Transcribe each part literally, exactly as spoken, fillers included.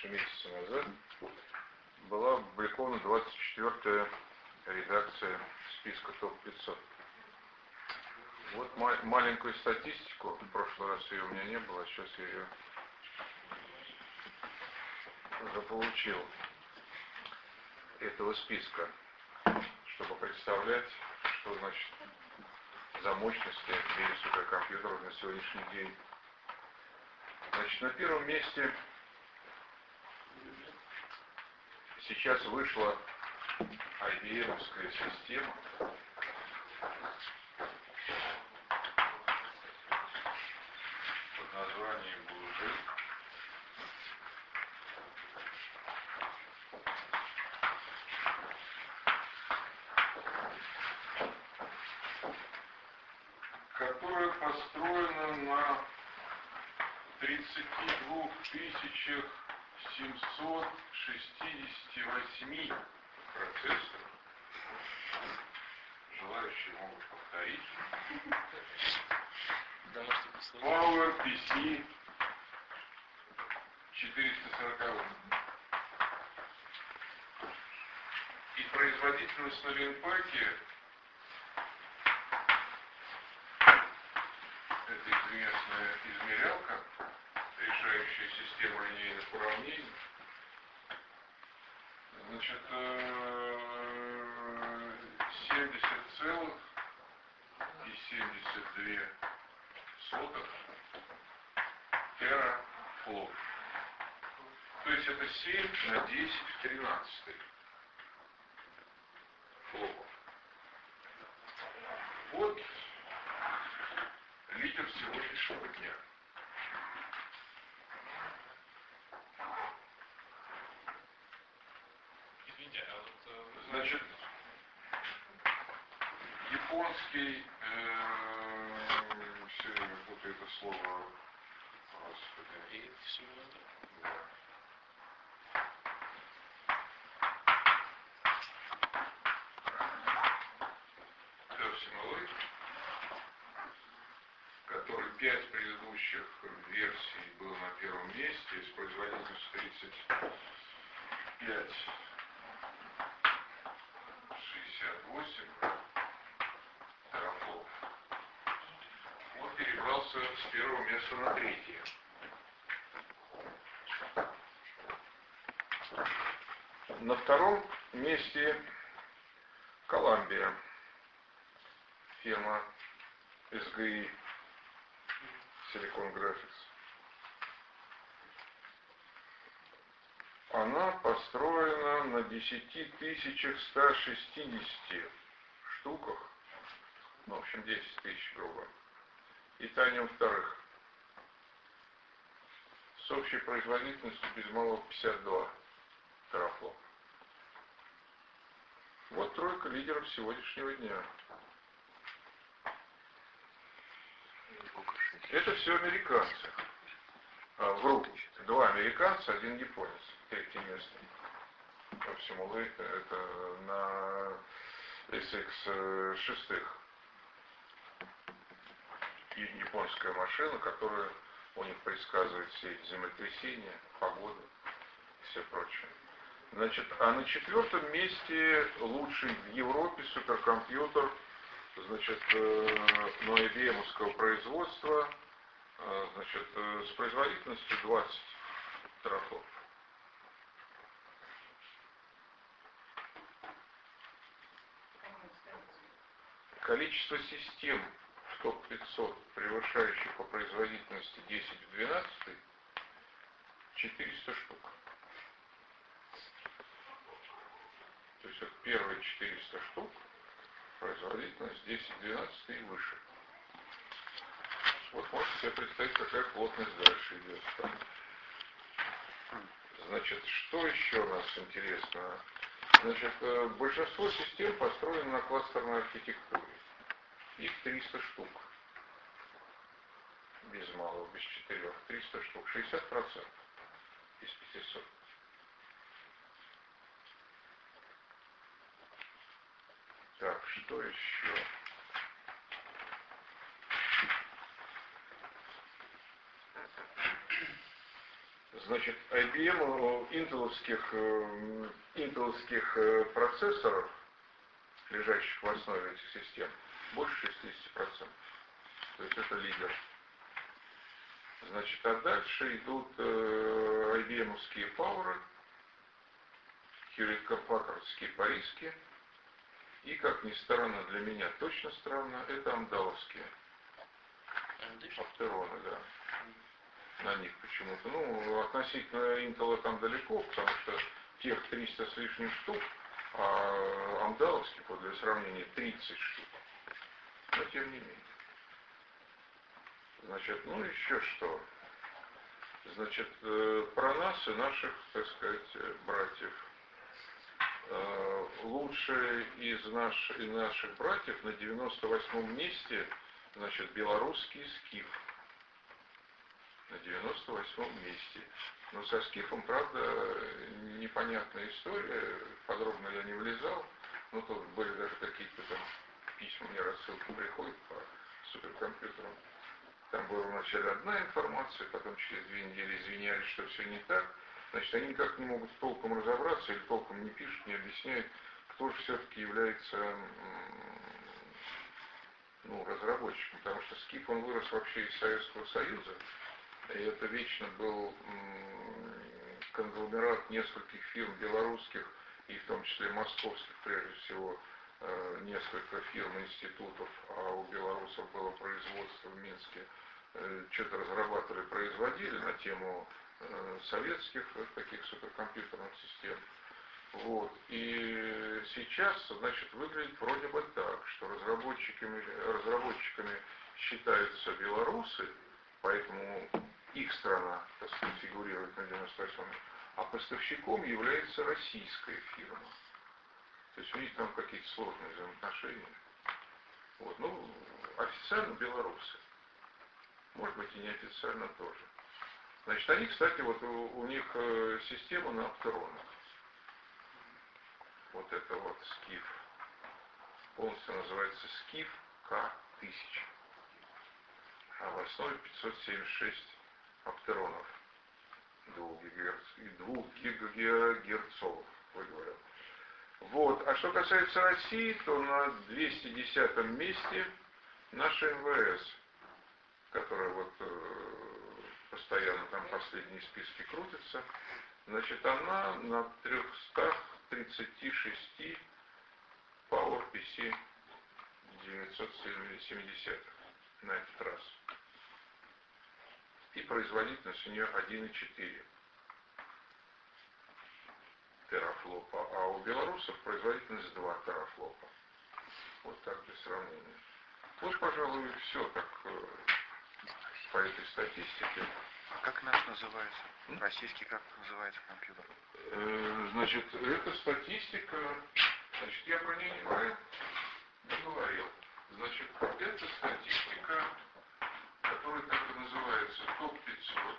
меньше месяца назад была опубликована двадцать четвёртая редакция списка топ пятьсот. Вот ма- маленькую статистику, в прошлый раз ее у меня не было, а сейчас я ее заполучил, этого списка, чтобы представлять, что значит за мощности в мире суперкомпьютеров на сегодняшний день. Значит, на первом месте сейчас вышла ай би эм-овская система, под названием Blue. Которая построена на тридцати двух тысячах семьсот шестидесяти восьми процессорах. Желающие могут повторить. PowerPC четыреста сорок. И производительность на Винпаке, это известная измерялка, решающая систему линейных уравнений, значит, семьдесят целых семьдесят две сотых терафлоп. То есть это семь на десять в тринадцать флопов. Вот лидер сегодняшнего дня. Извините, а вот... Значит, японский, э, все время путаю это слово, господи. И все надо. Да. Тёрсималой, который пять предыдущих версий был на первом месте, с производительностью тридцать пять шестьдесят восемь терафлоп, он перебрался с первого места на третье. На втором месте Columbia, фирма эс джи и Silicon Graphics. Она построена на десяти тысячах ста шестидесяти штуках, ну, в общем, десять тысяч, грубо, и Tanium вторых, с общей производительностью без малого пятьдесят два терафлопа. Вот тройка лидеров сегодняшнего дня. Это все американцы. А, вру, два американца, один японец. Третье место. По всему это на эс икс шесть. Японская машина, которая у них предсказывает все эти землетрясения, погоду и все прочее. Значит, а на четвертом месте лучший в Европе суперкомпьютер, значит, ну, ай би эм-овского производства, значит, с производительностью двадцать терафлопов. Количество систем в топ пятьсот, превышающих по производительности десять в двенадцать, четыреста штук. То есть вот первые четыреста штук, производительность десять в двенадцать и выше. Вот можете себе представить, какая плотность дальше идет. Значит, что еще у нас интересно? Значит, большинство систем построено на кластерной архитектуре. Их триста штук. Без малого, без четырех. триста штук. шестьдесят процентов из пятисот. Так, что еще? Значит, ай би эм интеловских, интеловских процессоров, лежащих в основе этих систем, больше шестьдесят процентов. То есть это лидер. Значит, а дальше идут э, ай би эм-овские Power, Hewlett-Packardские Париски, и, как ни странно для меня, точно странно, это амдаловские. Аптероны, да. На них почему-то. Ну, относительно Intel там далеко, потому что тех триста с лишним штук, а амдаловских, вот для сравнения, тридцать штук. Но тем не менее. Значит, ну еще что. Значит, про нас и наших, так сказать, братьев. Лучшие из, наш, из наших братьев на девяносто восьмом месте, значит, белорусский скиф. На девяносто восьмом месте. Но со скифом, правда, непонятная история, подробно я не влезал, но тут были даже какие-то там письма, мне рассылки приходят по суперкомпьютерам. Там была вначале одна информация, потом через две недели извинялись, что все не так. Значит, они никак не могут толком разобраться или толком не пишут, не объясняют, кто же все-таки является ну, разработчиком. Потому что скиф, он вырос вообще из Советского Союза. И это вечно был конгломерат нескольких фирм белорусских, и в том числе московских, прежде всего, несколько фирм, институтов, а у белорусов было производство в Минске, что-то разрабатывали, производили на тему советских таких суперкомпьютерных систем. Вот. И сейчас, значит, выглядит вроде бы так, что разработчиками, разработчиками считаются белорусы, поэтому их страна, так сказать, фигурирует на девяносто восьмом, а поставщиком является российская фирма. То есть у них там какие-то сложные взаимоотношения. Вот. Ну, официально белорусы. Может быть и неофициально тоже. Значит, они, кстати, вот у, у них система на аптеронах. Вот это вот скиф. Полностью называется скиф К тысяча. А в основе пятьсот семьдесят шесть аптеронов двухгигагерцовых, вы говорят. Вот. А что касается России, то на двести десятом месте наша эм вэ эс, которая вот э, постоянно там последние списки крутится, значит, она на триста тридцать шесть Power пи си девятьсот семьдесят на этот раз. И производительность у нее один и четыре терафлопа, а у белорусов производительность два терафлопа. Вот так для сравнения. Вот, пожалуй, все так э, по этой статистике. А как наш называется? М? Российский как называется компьютер? Э, значит, эта статистика, значит, я про нее не говорил, не говорил. Значит, это статистика, которая так и называется топ пятьсот.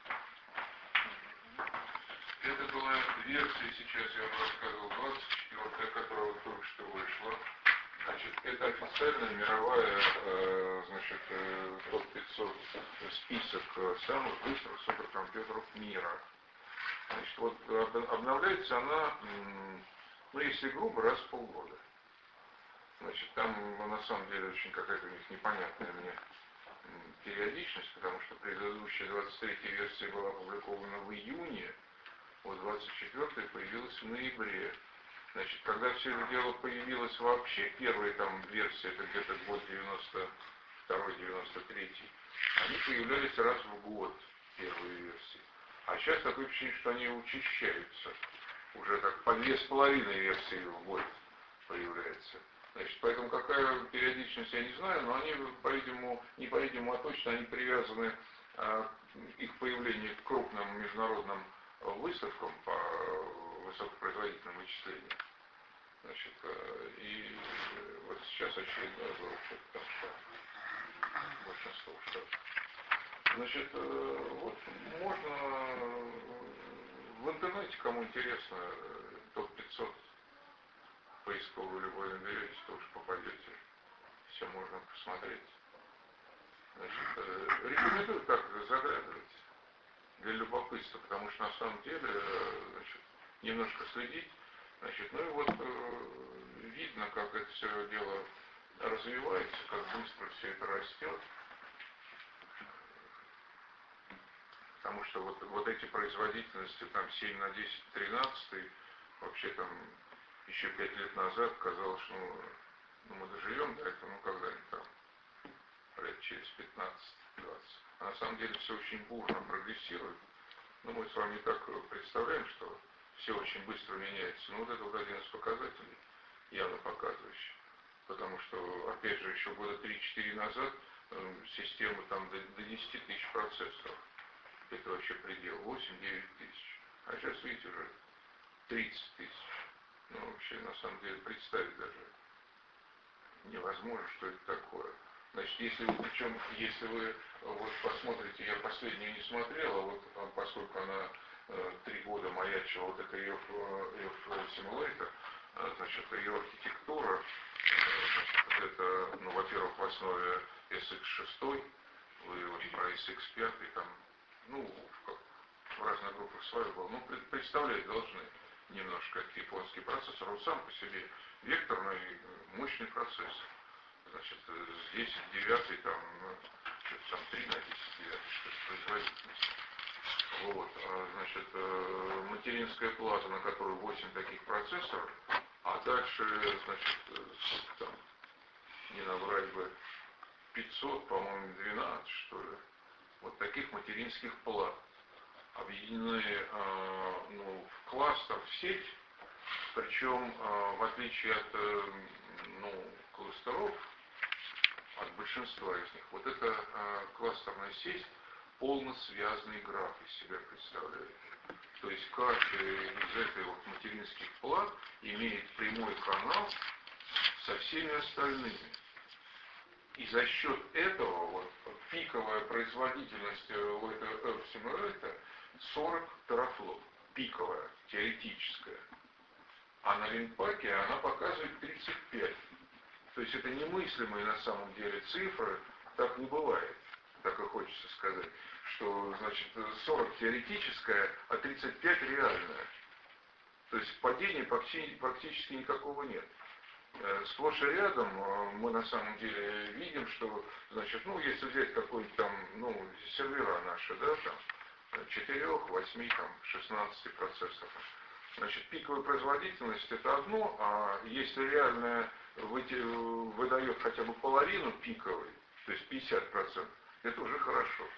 Это была версия, сейчас я вам рассказывал, двадцать четвёртая, которая только что вышла. Значит, это официальная мировая, э, значит, э, топ пятьсот список самых быстрых суперкомпьютеров мира. Значит, вот обновляется она, ну, если грубо, раз в полгода. Значит, там на самом деле очень какая-то у них непонятная мне периодичность, потому что предыдущая двадцать третья версия была опубликована в июне, вот двадцать четвёртая появилась в ноябре. Значит, когда все это дело появилось вообще, первая там версия, это где-то год девяносто второй девяносто третий, они появлялись раз в год, первые версии. А сейчас такое впечатление, что они учащаются. Уже так по две с половиной версии в год появляется. Значит, поэтому какая периодичность, я не знаю, но они, по-видимому, не по-видимому, а точно они привязаны, а, их появление к крупным международным выставкам по высокопроизводительным вычислениям. Значит, и вот сейчас очередное было что-то там, что большинство штатов. Значит, вот можно в интернете, кому интересно, топ пятьсот поисковую любой наберете, то уж попадете. Все можно посмотреть. Значит, рекомендую так заглядывать. для любопытства, потому что на самом деле, значит, немножко следить, значит, ну и вот э, видно, как это все дело развивается, как быстро все это растет. Потому что вот, вот эти производительности, там семь на десять, тринадцать, вообще там еще пять лет назад казалось, что ну, ну, мы доживем до этого, ну когда-нибудь там, лет через пятнадцать-двадцать. А на самом деле все очень бурно прогрессирует. Ну, мы с вами так представляем, что все очень быстро меняется. Но вот это вот один из показателей, явно показывающий. Потому что, опять же, еще года три-четыре назад э, система там до, до десяти тысяч процессоров. Это вообще предел, восемь-девять тысяч. А сейчас, видите, уже тридцать тысяч. Ну, вообще, на самом деле, представить даже невозможно, что это такое. Значит, если вы, причем, если вы вот посмотрите, я последнюю не смотрел, а вот поскольку она э, три года маячила, вот это ее Simulator, э, значит, ее архитектура, э, это, ну, во-первых, в основе эс икс шесть, вы вот про эс икс пять, там, ну, в, в разных группах свое было, ну, представлять должны немножко этот японский процессор, он сам по себе векторный, мощный процессор. Значит, с десять девятый, там, ну, что-то там три на десять девятый, что-то производительность. Вот, а, значит, материнская плата, на которой восемь таких процессоров, а дальше, значит, там, не набрать бы пятьсот, по-моему, двенадцать, что ли, вот таких материнских плат, объединены, а, ну, в кластер, в сеть, причем, а, в отличие от, ну, кластеров, от большинства из них, вот эта э, кластерная сеть полно связанный граф из себя представляет. То есть каждый из этой вот материнских плат имеет прямой канал со всеми остальными. И за счет этого вот пиковая производительность у этого Simulator сорок терафлоп. Пиковая, теоретическая. А на линпаке она показывает тридцать пять. То есть это немыслимые на самом деле цифры, так не бывает, так и хочется сказать, что, значит, сорок теоретическое, а тридцать пять реальное. То есть падения практически никакого нет. Сплошь и рядом мы на самом деле видим, что, значит, ну, если взять какой-нибудь там, ну, сервера наши, да, там, четыре, восемь, там, шестнадцать процессоров. Значит, пиковая производительность это одно, а если реальная выдает хотя бы половину пиковой, то есть пятьдесят процентов, это уже хорошо.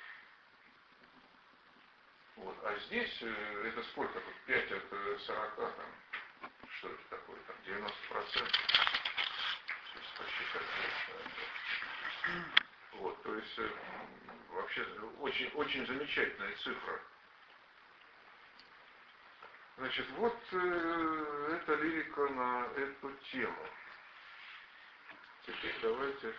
Вот. А здесь это сколько? пять от сорока, там, что это такое, там, девяносто процентов. Сейчас посчитать. Вот, то есть вообще очень, очень замечательная цифра. Значит, вот э, это лирика на эту тему. Теперь давайте,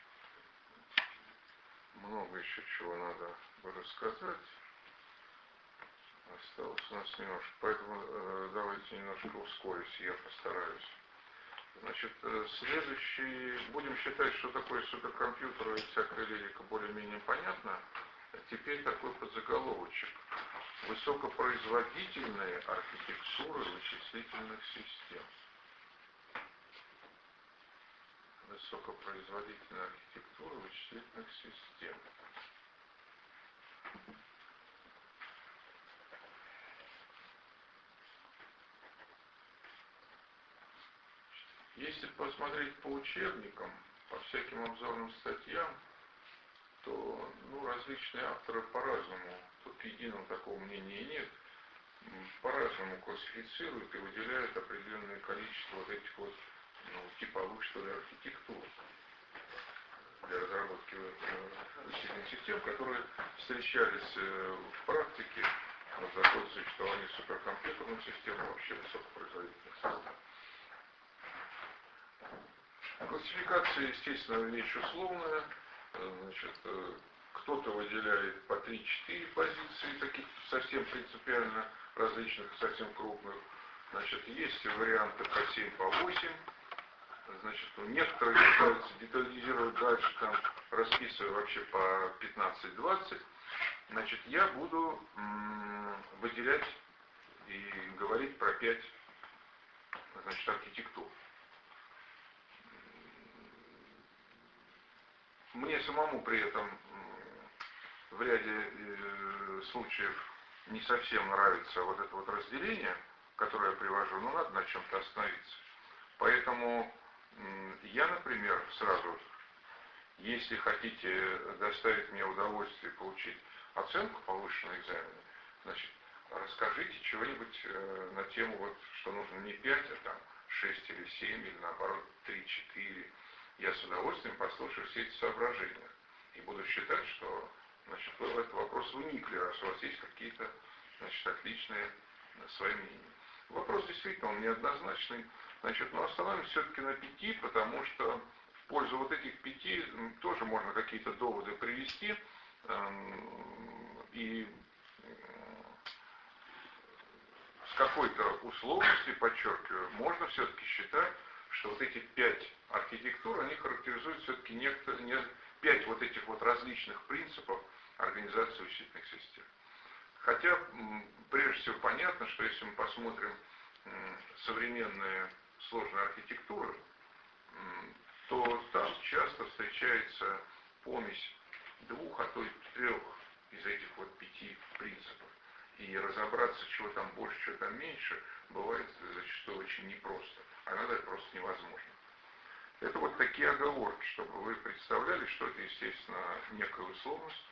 много еще чего надо рассказать. Осталось у нас немножко, поэтому э, давайте немножко ускорюсь, я постараюсь. Значит, э, следующий, будем считать, что такое суперкомпьютер и всякая лирика более-менее понятна. Теперь такой подзаголовочек. Высокопроизводительные архитектуры вычислительных систем. Высокопроизводительная архитектура вычислительных систем. Если посмотреть по учебникам, по всяким обзорным статьям, то, ну, различные авторы по-разному, тут единого такого мнения нет, по-разному классифицируют и выделяют определенное количество вот этих вот, ну, типовых, что ли, архитектур для разработки вычислительных систем, которые встречались в практике, в законе существования суперкомпьютерных систем и вообще высокопроизводительных систем. Классификация, естественно, вещь условная. Значит, кто-то выделяет по три-четыре позиции, таких совсем принципиально различных, совсем крупных. Значит, есть варианты по семь, по восемь. Значит, некоторые пытаются детализировать дальше, там, расписывая вообще по пятнадцать-двадцать. Значит, я буду м, выделять и говорить про пять, значит, архитектур. Мне самому при этом в ряде э, случаев не совсем нравится вот это вот разделение, которое я привожу, но надо на чем-то остановиться. Поэтому э, я, например, сразу, если хотите доставить мне удовольствие получить оценку повыше на экзамене, значит, расскажите чего-нибудь э, на тему, вот, что нужно не пять, а там шесть или семь, или наоборот три-четыре. Я с удовольствием послушаю все эти соображения и буду считать, что, значит, вы в этот вопрос вникли, раз у вас есть какие-то, значит, отличные свои мнения. Вопрос действительно он неоднозначный, значит, но остановимся все-таки на пяти, потому что в пользу вот этих пяти тоже можно какие-то доводы привести, и с какой-то условностью, подчеркиваю, можно все-таки считать, что вот эти пять архитектур, они характеризуют все-таки некто, не, пять вот этих вот различных принципов организации учительных систем. Хотя, прежде всего, понятно, что если мы посмотрим современные сложные архитектуры, то там часто встречается помесь двух, а то и трех из этих вот пяти принципов. И разобраться, чего там больше, чего там меньше, бывает зачастую очень непросто, а иногда просто невозможно. Это вот такие оговорки, чтобы вы представляли, что это, естественно, некая условность,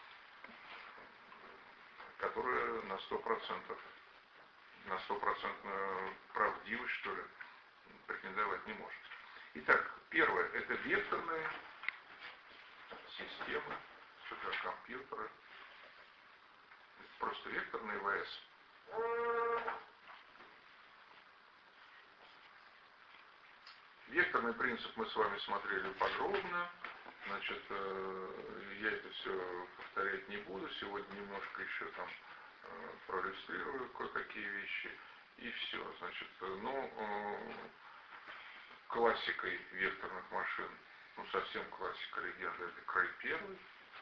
которая на сто процентов, на стопроцентную правдивость, что ли, претендовать не может. Итак, первое, это векторные системы, суперкомпьютеры. Просто векторные ВС. Векторный принцип мы с вами смотрели подробно. Значит, я это все повторять не буду. Сегодня немножко еще там проиллюстрирую кое-какие вещи. И все. Значит, ну, классикой векторных машин, ну, совсем классика легенды, это Крей первый.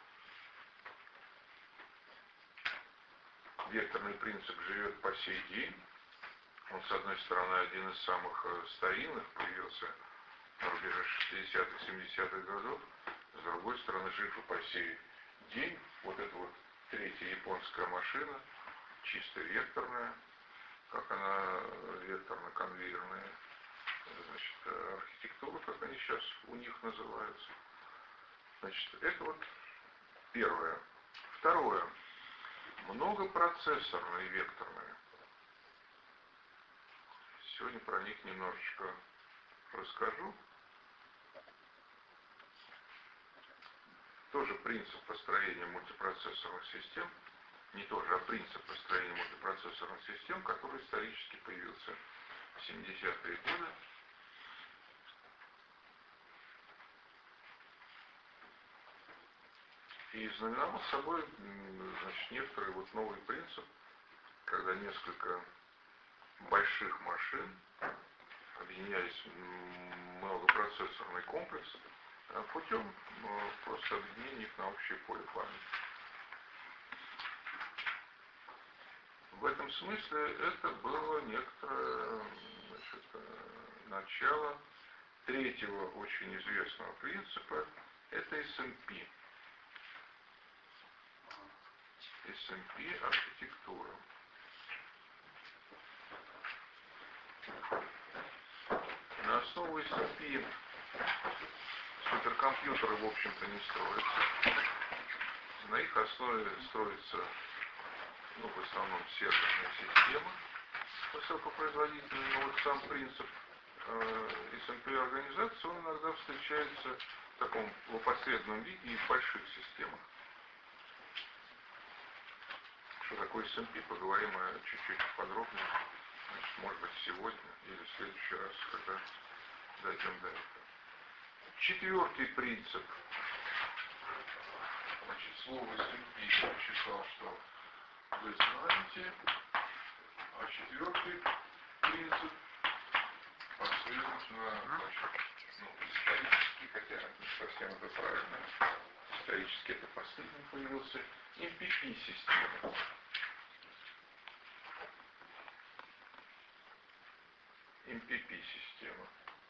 Векторный принцип живет по сей день. Он, с одной стороны, один из самых старинных, появился на рубеже шестидесятых, семидесятых годов. С другой стороны, жив и по сей день. Вот эта вот третья японская машина, чисто векторная, как она, векторно-конвейерная, значит, архитектура, как они сейчас у них называются. Значит, это вот первое. Второе. Многопроцессорные векторные. Сегодня про них немножечко расскажу. Тоже принцип построения мультипроцессорных систем, не тоже, а принцип построения мультипроцессорных систем, который исторически появился в семидесятые годы. И знаменовал собой, значит, некоторый вот новый принцип, когда несколько больших машин объединялись в многопроцессорный комплекс путем просто объединения их на общее поле памяти. В этом смысле это было некоторое, значит, начало третьего очень известного принципа, это эс эм пи. эс эм пи архитектура. На основу эс эм пи суперкомпьютеры, в общем-то, не строятся. На их основе строится, ну, в основном серверная система высокопроизводительная, но вот сам принцип эс эм пи организации, он иногда встречается в таком в опосредованном виде и в больших системах. Что такое эс эм пи, поговорим чуть-чуть подробнее, значит, может быть, сегодня или в следующий раз, когда дойдем до этого. Четвертый принцип. Значит, слово эс эм пи я читал, что вы знаете. А четвертый принцип последовательно, значит, ну, исторический, хотя не совсем это правильно, исторически это последний появился, эм пи пи-система. эм пи пи-система.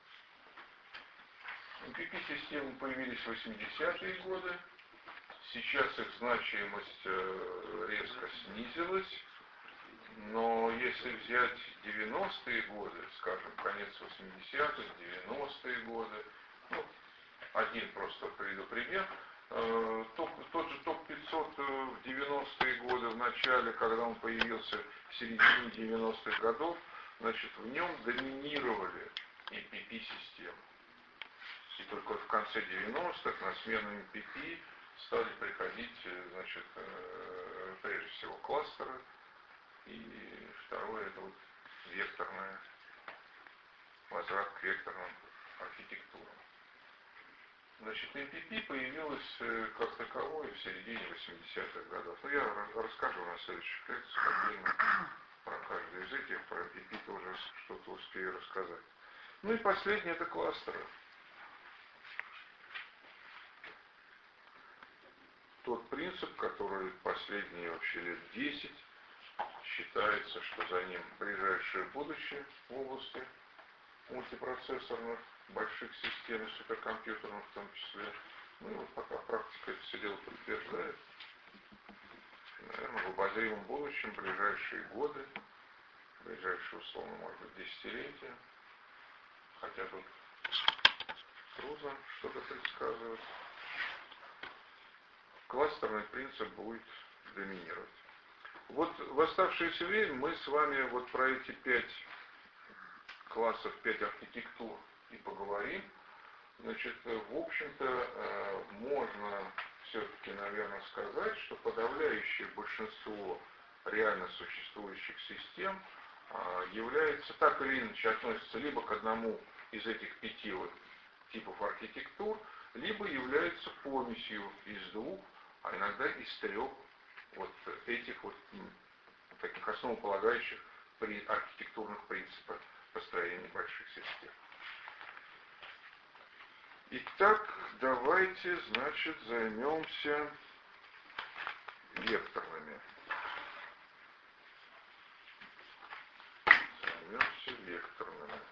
эм пи пи-системы появились в восьмидесятые годы. Сейчас их значимость резко снизилась. Но если взять девяностые годы, скажем, конец восьмидесятых, девяностые годы, ну, один просто приведу пример, э, топ, тот же топ пятьсот в девяностые годы, в начале, когда он появился в середине девяностых годов, значит, в нем доминировали эм пи пи-системы. И только в конце девяностых на смену эм пи пи стали приходить, значит, э, прежде всего кластеры, и второе это вот векторная, возврат к векторным архитектурам. Значит, эм пи пи появилась как таковое в середине восьмидесятых годов. Но я расскажу на следующих лекциях отдельно про каждый из этих, про эм пи пи тоже что-то успею рассказать. Ну и последнее это кластеры. Тот принцип, который последние вообще лет десять считается, что за ним ближайшее будущее в области мультипроцессорных больших систем и суперкомпьютерных в том числе. Ну и вот пока практика это все дело подтверждает. Наверное, в обозримом будущем, ближайшие годы, ближайшие, условно, может быть, десятилетия, хотя тут трудно что-то предсказывать, кластерный принцип будет доминировать. Вот в оставшееся время мы с вами вот про эти пять классов, пять архитектур и поговорим. Значит, в общем-то, можно все-таки, наверное, сказать, что подавляющее большинство реально существующих систем является так или иначе относится либо к одному из этих пяти вот типов архитектур, либо является помесью из двух, а иногда из трех вот этих вот таких основополагающих при архитектурных принципах построения больших систем. Итак, давайте, значит, займемся векторными. Займемся векторными.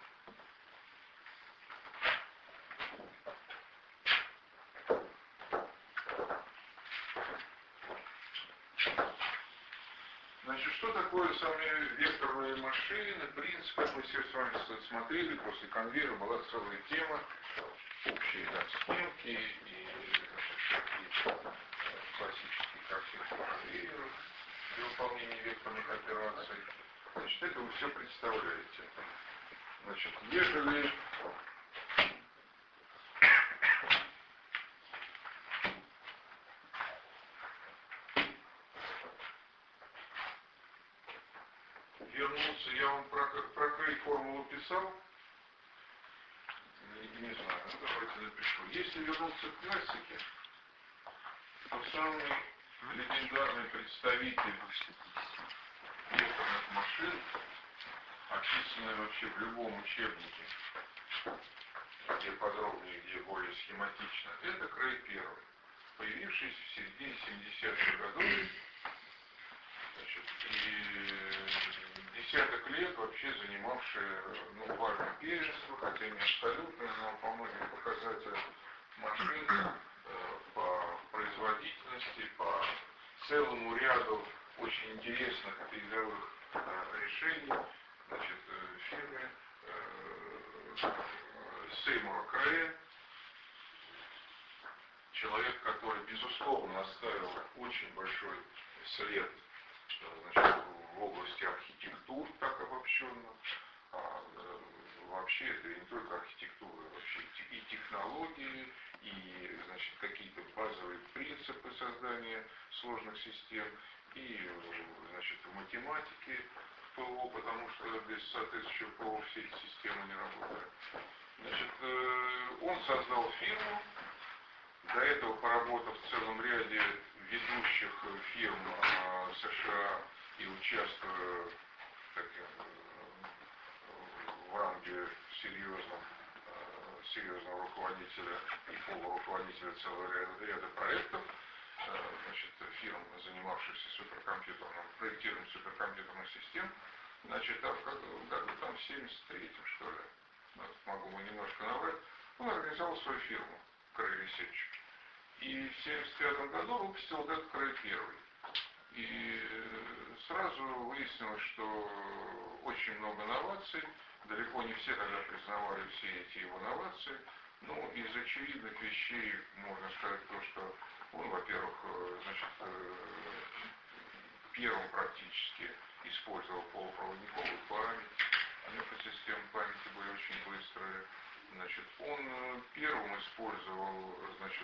Значит, что такое сами векторные машины? В принципе, мы все с вами смотрели, после конвейера была целая тема, общие да, схемки и значит, классические картинки конвейеров для выполнения векторных операций. Значит, это вы все представляете. Значит, ежели вернуться, я вам про, про крей формулу писал, не, не знаю, ну давайте напишу. Если вернуться к классике, то самый легендарный представитель векторных машин, описанный вообще в любом учебнике, где подробнее, где более схематично, это Крей первый, появившийся в середине семидесятых годов. Значит, и десяток лет вообще занимавший ну, важное первенство, хотя не абсолютно, но по многим показателям машин, э, по производительности, по целому ряду очень интересных передовых э, решений, значит, э, фирмы э, Сеймура Крея, человек, который, безусловно, оставил очень большой след, значит, в области архитектур, так обобщенно, а, вообще это не только архитектура, вообще и технологии, и, значит, какие-то базовые принципы создания сложных систем, и, значит, в математике в ПО, потому что без соответствующего ПО все эти системы не работают. Значит, он создал фирму, до этого поработав в целом ряде ведущих фирм США и участвуя так, в ранге серьезном серьезного руководителя и полуруководителя целого ряда, ряда проектов, значит, фирм, занимавшихся суперкомпьютерным, проектированием суперкомпьютерных систем, значит, а в году там в семьдесят третьем, что ли, вот, могу бы немножко наврать, он организовал свою фирму Cray Research. И в семьдесят пятом году выпустил вот этот Cray первый. И сразу выяснилось, что очень много новаций, далеко не все тогда признавали все эти его новации. Ну, из очевидных вещей можно сказать то, что он, во-первых, значит, первым практически использовал полупроводниковую память, системы памяти были очень быстрые. Значит, он первым использовал, значит,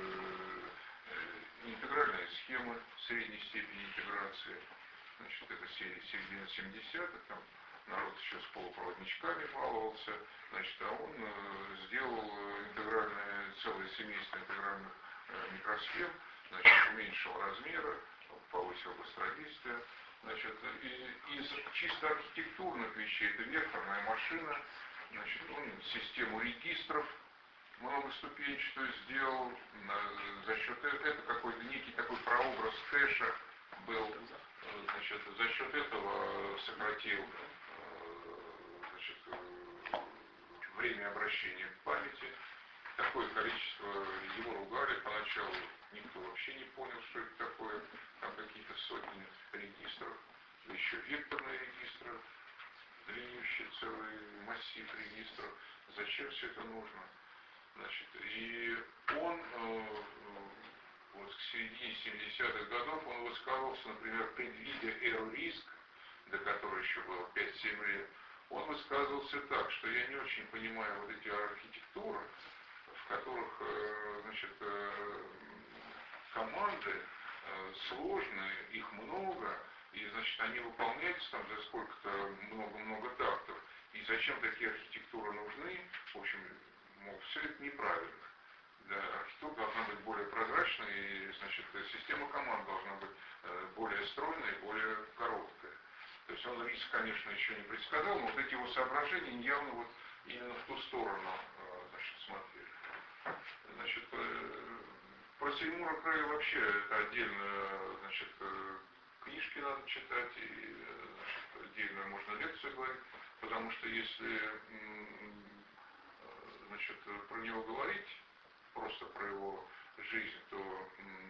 интегральные схемы средней степени интеграции. Значит, это середина семидесятых, там народ еще с полупроводничками баловался. Значит, а он сделал интегральное, целое семейство интегральных микросхем, значит, уменьшил размеры, повысил быстродействие. Значит, из чисто архитектурных вещей это векторная машина. Значит, он систему регистров многоступенчатую сделал. За счет это какой-то некий такой прообраз кэша был. Значит, за счет этого сократил, значит, время обращения к памяти. Такое количество, его ругали поначалу, никто вообще не понял, что это такое. Там какие-то сотни регистров, еще векторные регистры, длиннющий целый массив регистров. Зачем все это нужно? Значит, и он э, вот к середине семидесятых годов он высказывался, например, предвидя эру риск, до которой еще было пять-семь лет, он высказывался так, что я не очень понимаю вот эти архитектуры, в которых, э, значит, э, команды э, сложные, их много, и, значит, они выполняются там за сколько-то много-много тактов. И зачем такие архитектуры нужны? В общем, мол, все это неправильно. Да, архитектура должна быть более прозрачной, и, значит, система команд должна быть э, более стройная и более короткая. То есть он риск, конечно, еще не предсказал, но вот эти его соображения явно вот именно в ту сторону, э, значит, смотрели. Значит, э, про Сеймура Крэя вообще это отдельно, значит, э, книжки надо читать, и, значит, отдельно можно лекцию говорить, потому что если, значит, про него говорить, просто про его жизнь, то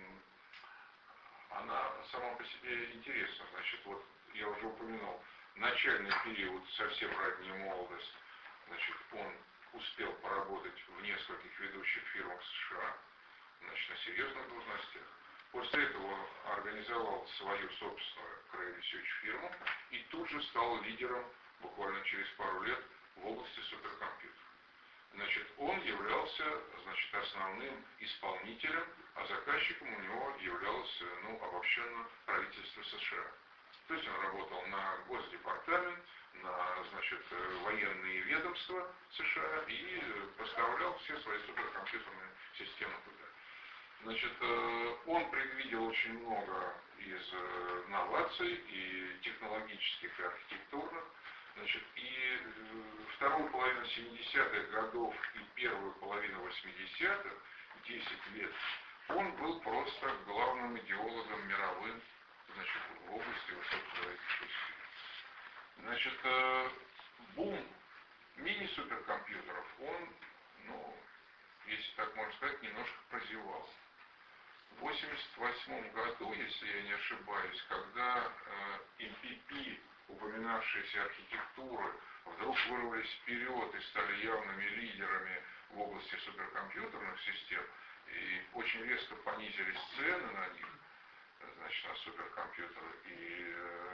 она сама по себе интересна. Значит, вот я уже упомянул, начальный период, совсем ранняя молодость, значит, он успел поработать в нескольких ведущих фирмах США, значит, на серьезных должностях. После этого организовал свою собственную Cray Research фирму и тут же стал лидером буквально через пару лет в области суперкомпьютеров. Значит, он являлся, значит, основным исполнителем, а заказчиком у него являлось, ну, обобщенно правительство США. То есть он работал на Госдепартамент, на, значит, военные ведомства США и поставлял все свои суперкомпьютерные системы туда. Значит, он предвидел очень много из новаций и технологических, и архитектурных. Значит, и вторую половину семидесятых годов и первую половину восьмидесятых, десять лет, он был просто главным идеологом мировым, значит, в области высокоговорящих. Значит, бум мини-суперкомпьютеров, он, ну, если так можно сказать, немножко прозевал. В восемьдесят восьмом году, если я не ошибаюсь, когда эм пи пи, упоминавшиеся архитектуры, вдруг вырвались вперед и стали явными лидерами в области суперкомпьютерных систем, и очень резко понизились цены на них, значит, на суперкомпьютеры, и,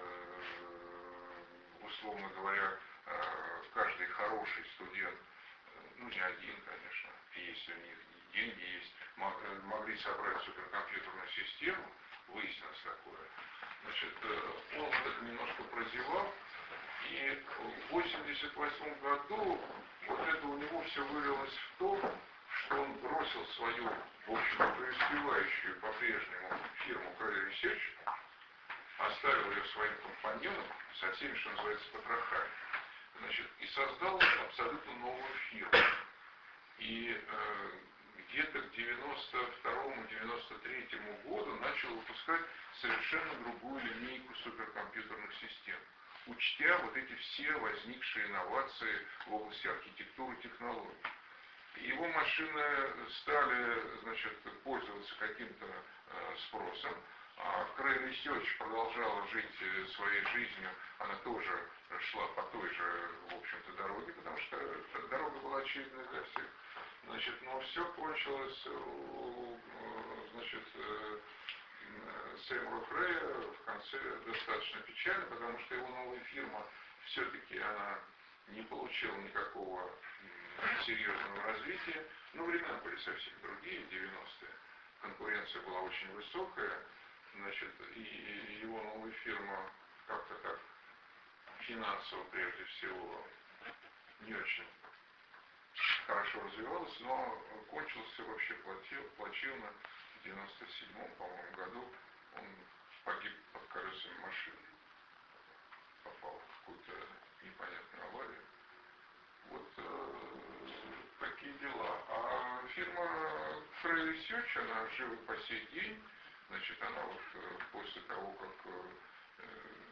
условно говоря, каждый хороший студент, ну не один, конечно, если у них деньги есть, могли собрать суперкомпьютерную систему, выяснилось такое. Значит, он вот это немножко прозевал, и в восемьдесят восьмом году вот это у него все вылилось в то, что он бросил свою, в общем, преуспевающую по-прежнему фирму Cray Research, оставил ее своим компаньонам со всеми, что называется, потрохами, значит, и создал абсолютно новую фирму. И э, где-то к девяносто второму — девяносто третьему году начал выпускать совершенно другую линейку суперкомпьютерных систем, учтя вот эти все возникшие инновации в области архитектуры и технологий. Его машины стали, значит, пользоваться каким-то э, спросом, а Cray Research продолжала жить своей жизнью, она тоже шла по той же, в общем-то, дороге, потому что дорога была очевидна для всех. Значит, но все кончилось, значит, Сеймура Крэя в конце достаточно печально, потому что его новая фирма все-таки она не получила никакого серьезного развития. Но времена были совсем другие, девяностые. Конкуренция была очень высокая, значит, и его новая фирма как-то так финансово прежде всего не очень хорошо развивалась, но кончилось все вообще плачевно. В девяносто седьмом, по-моему, году он погиб под колесами машины, попал в какую-то непонятную аварию. Вот э, такие дела. А фирма Cray Research, она жива по сей день. Значит, она вот э, после того, как э,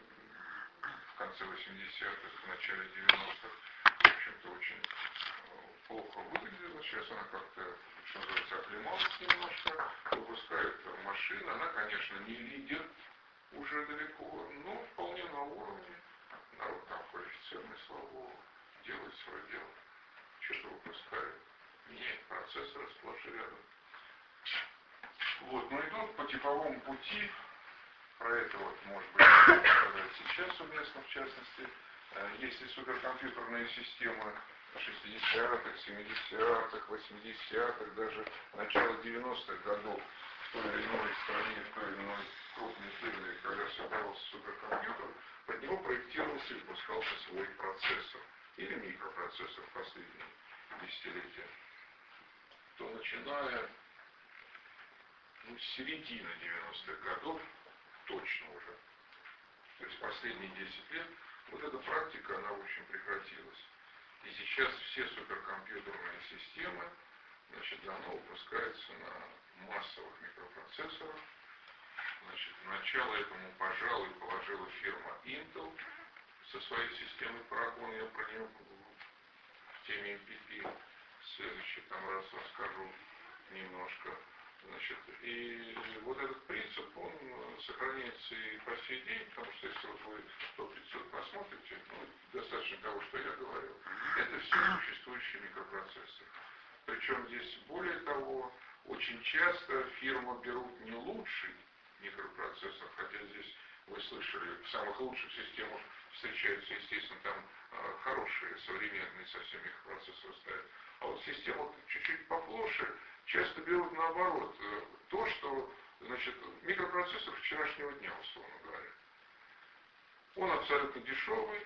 в конце восьмидесятых, в начале девяностых, в общем-то, очень плохо выглядела. Сейчас она как-то, что называется, оклемалась немножко, выпускает машины. Она, конечно, не лидер уже далеко, но вполне на уровне. Народ там квалифицированный, слава богу, делает свое дело. Что-то выпускает. Меняет процессоры сплошь и рядом. Вот, но идут по типовому пути. Про это вот, может быть, сказать сейчас уместно, в частности. Если суперкомпьютерные системы шестидесятых, семидесятых, восьмидесятых, даже начала девяностых годов в той или иной стране, в той или иной крупной фирме, когда создавался суперкомпьютер, под него проектировался и выпускался свой процессор или микропроцессор в последние десятилетия, то начиная ну, с середины девяностых годов, точно уже, то есть последние десять лет, вот эта практика, она, в общем, прекратилась. И сейчас все суперкомпьютерные системы, значит, давно выпускаются на массовых микропроцессорах. Значит, начало этому, пожалуй, положила фирма Intel со своей системой Paragon. Я про нее в теме эм пи пи в следующий там раз расскажу немножко. Значит, и вот этот принцип, он сохраняется и по сей день, потому что если вот вы сто пятьсот посмотрите, ну, достаточно того, что я говорил, это все существующие микропроцессоры. Причем здесь, более того, очень часто фирмы берут не лучший микропроцессор, хотя здесь вы слышали, в самых лучших системах встречаются, естественно, там э, хорошие, современные совсем микропроцессоры ставят. А вот система чуть-чуть поплоше, часто берут наоборот, то, что, значит, микропроцессор вчерашнего дня, условно говоря. Он абсолютно дешевый,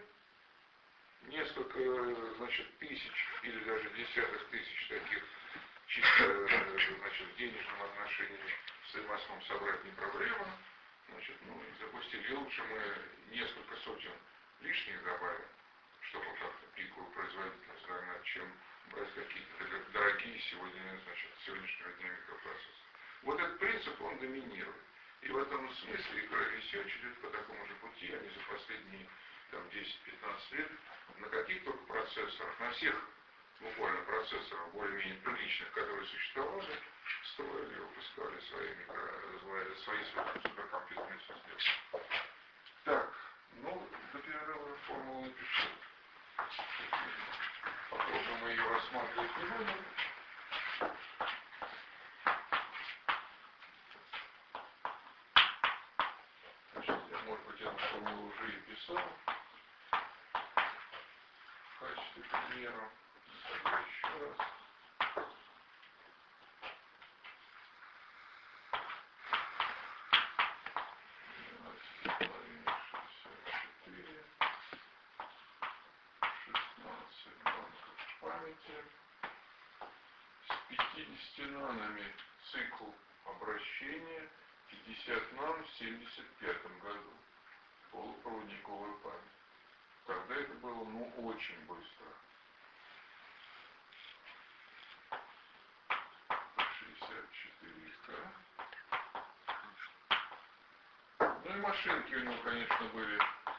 несколько, значит, тысяч или даже десятых тысяч таких чисто, значит, в денежном отношении в стоимостном собрать не проблема. Значит, ну, запустили. И лучше мы несколько сотен лишних добавим, чтобы как-то пиковую производительность догнать, чем брать какие-то дорогие сегодня, значит, сегодняшнего дня микропроцессоры. Вот этот принцип, он доминирует. И в этом смысле и Cray Research идет по такому же пути. Они за последние там, десять-пятнадцать лет на каких только процессорах, на всех буквально процессорах более-менее приличных, которые существовали, строили, выпускали свои, микро, свои суперкомпьютерные системы. Так, ну, до перерыва формулу напишу. Попробуем мы ее рассматривать не будем. Значит, я, может быть, эту формулу уже и писал в качестве примера. Тогда еще раз. С пятидесятью нанами цикл обращения, пятьдесят нан в семьдесят пятом году. Полупроводниковая память. Тогда это было, ну, очень быстро. четыреста. Ну и машинки у него, конечно, были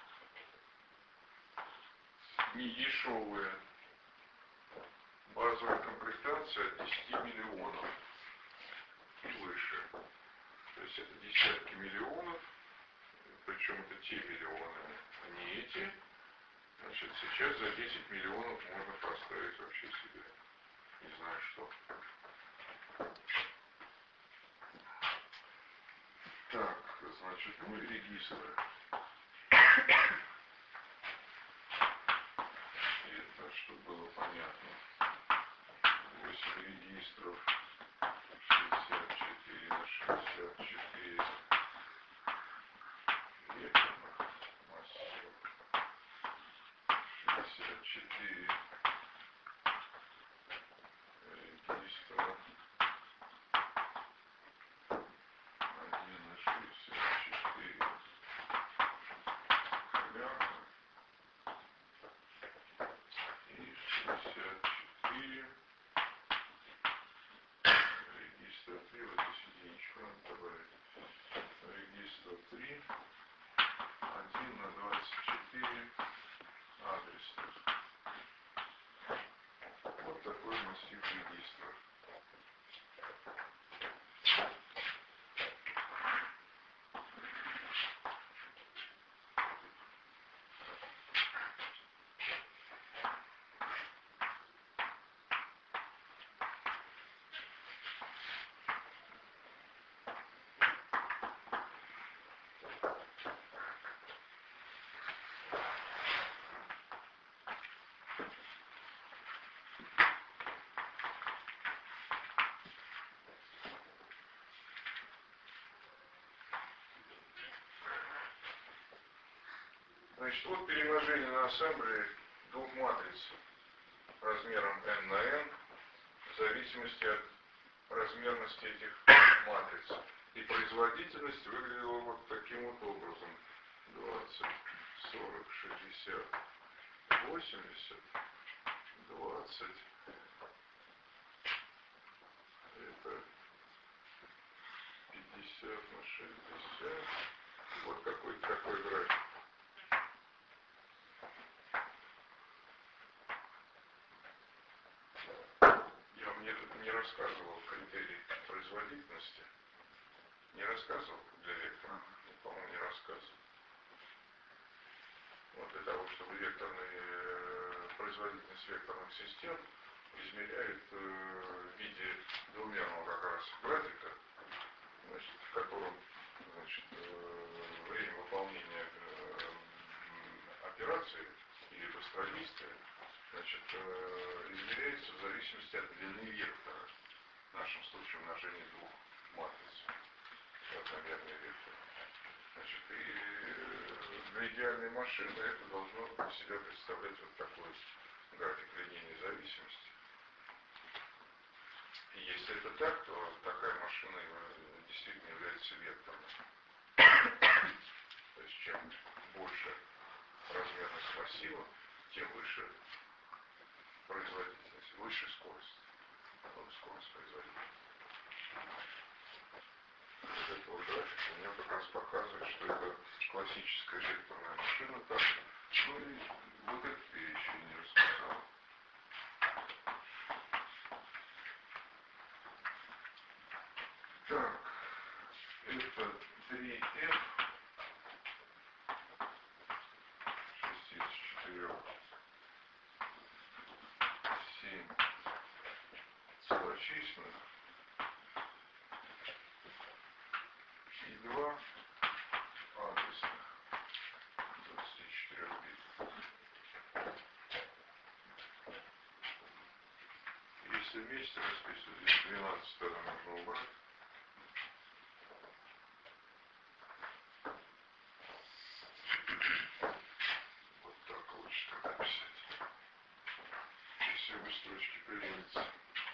не дешевые. Базовая комплектация от десяти миллионов и выше. То есть это десятки миллионов, причем это те миллионы, а не эти. Значит, сейчас за десять миллионов можно поставить вообще себе. Не знаю что. Так, значит, ну и регистры. Это, чтобы было понятно. восемь регистров. шестьдесят четыре на шестьдесят четыре. Векторных массив. шестьдесят четыре. Регистров. один на шестьдесят четыре. Поляна. И шестьдесят четыре. Регистр три, вот здесь единичку надо добавить. Регистр три. один на двадцать четыре. Адресов. Вот такой массив регистров. Значит, вот перемножение на ассемблере двух матриц размером n на n в зависимости от размерности этих матриц. И производительность выглядела вот таким вот образом. двадцать, сорок, шестьдесят, восемьдесят, двадцать. Это пятьдесят на шестьдесят. Вот какой-то такой график. Я вам не, не рассказывал критерии производительности. Не рассказывал для вектора? По-моему, не рассказывал. Вот для того, чтобы векторные, производительность векторных систем измеряют э, в виде двумерного как раз графика, значит, в котором значит, э, время выполнения э, операции или быстродействия значит, э, измеряется в зависимости от длины вектора, в нашем случае умножение двух матриц, одномерный вектор. Значит, и для идеальной машины это должно из себя представлять вот такой график линейной зависимости. И если это так, то такая машина действительно является векторной. То есть чем больше размерность массива, тем выше производительность, выше скорость. Вот скорость производительности. Вот этого графика мне как раз показывает, что это классическая векторная машина. Так, ну и вот это я еще не рассказал. Так, это три эф шесть из четырёх, семь целочисленных и два адресных двадцати четырёх бит. Если вместе расписывать, здесь двенадцать тогда нужно убрать. Вот так лучше тогда писать. Если обе строчки придется.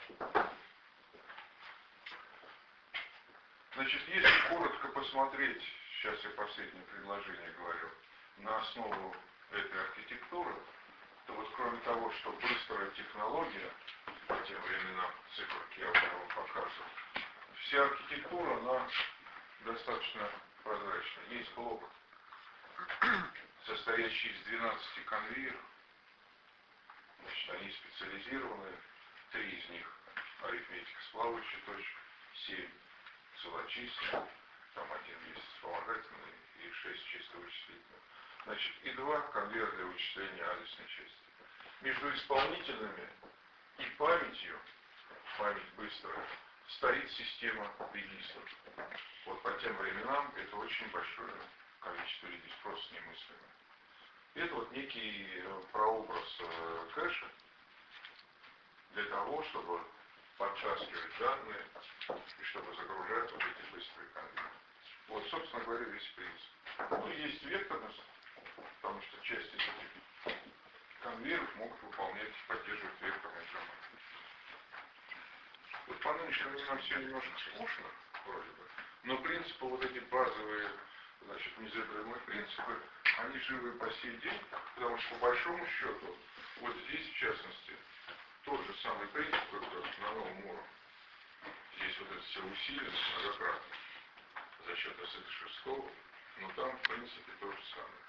Значит, если коротко посмотреть, сейчас я последнее предложение говорю, на основу этой архитектуры, то вот кроме того, что быстрая технология, по тем временам циферки я уже вам показывал, вся архитектура, она достаточно прозрачная. Есть блок, состоящий из двенадцати конвейеров. Значит, они специализированы. Три из них арифметика с плавающей точкой, семь целочисленных, там один есть вспомогательный и шесть чисто вычислительных. Значит, и два конвейера для вычисления адресной части. Между исполнительными и памятью, память быстрая, стоит система регистров. Вот по тем временам это очень большое количество регистров, просто немыслимо. Это вот некий прообраз кэша для того, чтобы подтаскивать данные и чтобы загружать вот эти быстрые конвейеры. Вот, собственно говоря, весь принцип. Ну, есть векторность, потому что часть этих конвейеров могут выполнять, поддерживать векторные грамоты. Вот по нынешнему временам все немножко скучно, вроде бы, но принципы, вот эти базовые, значит, незыблемые принципы, они живы по сей день, потому что по большому счету, вот здесь, в частности, тот же самый принцип, как на новом уровне. Здесь вот это все усилено многократно за счет эс икс шесть, но там, в принципе, то же самое.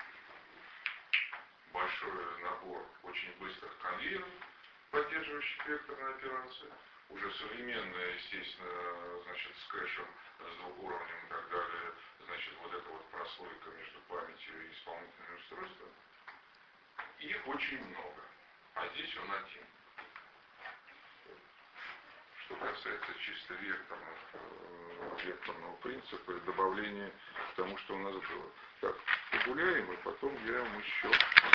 Большой набор очень быстрых конвейеров, поддерживающих векторные операции. Уже современные, естественно, значит, с кэшем, с двухуровнем и так далее, значит, вот эта вот прослойка между памятью и исполнительным устройством. Их очень много, а здесь он один. Что касается чисто векторного, векторного принципа и добавления к тому, что у нас было. Так, погуляем, и потом я вам еще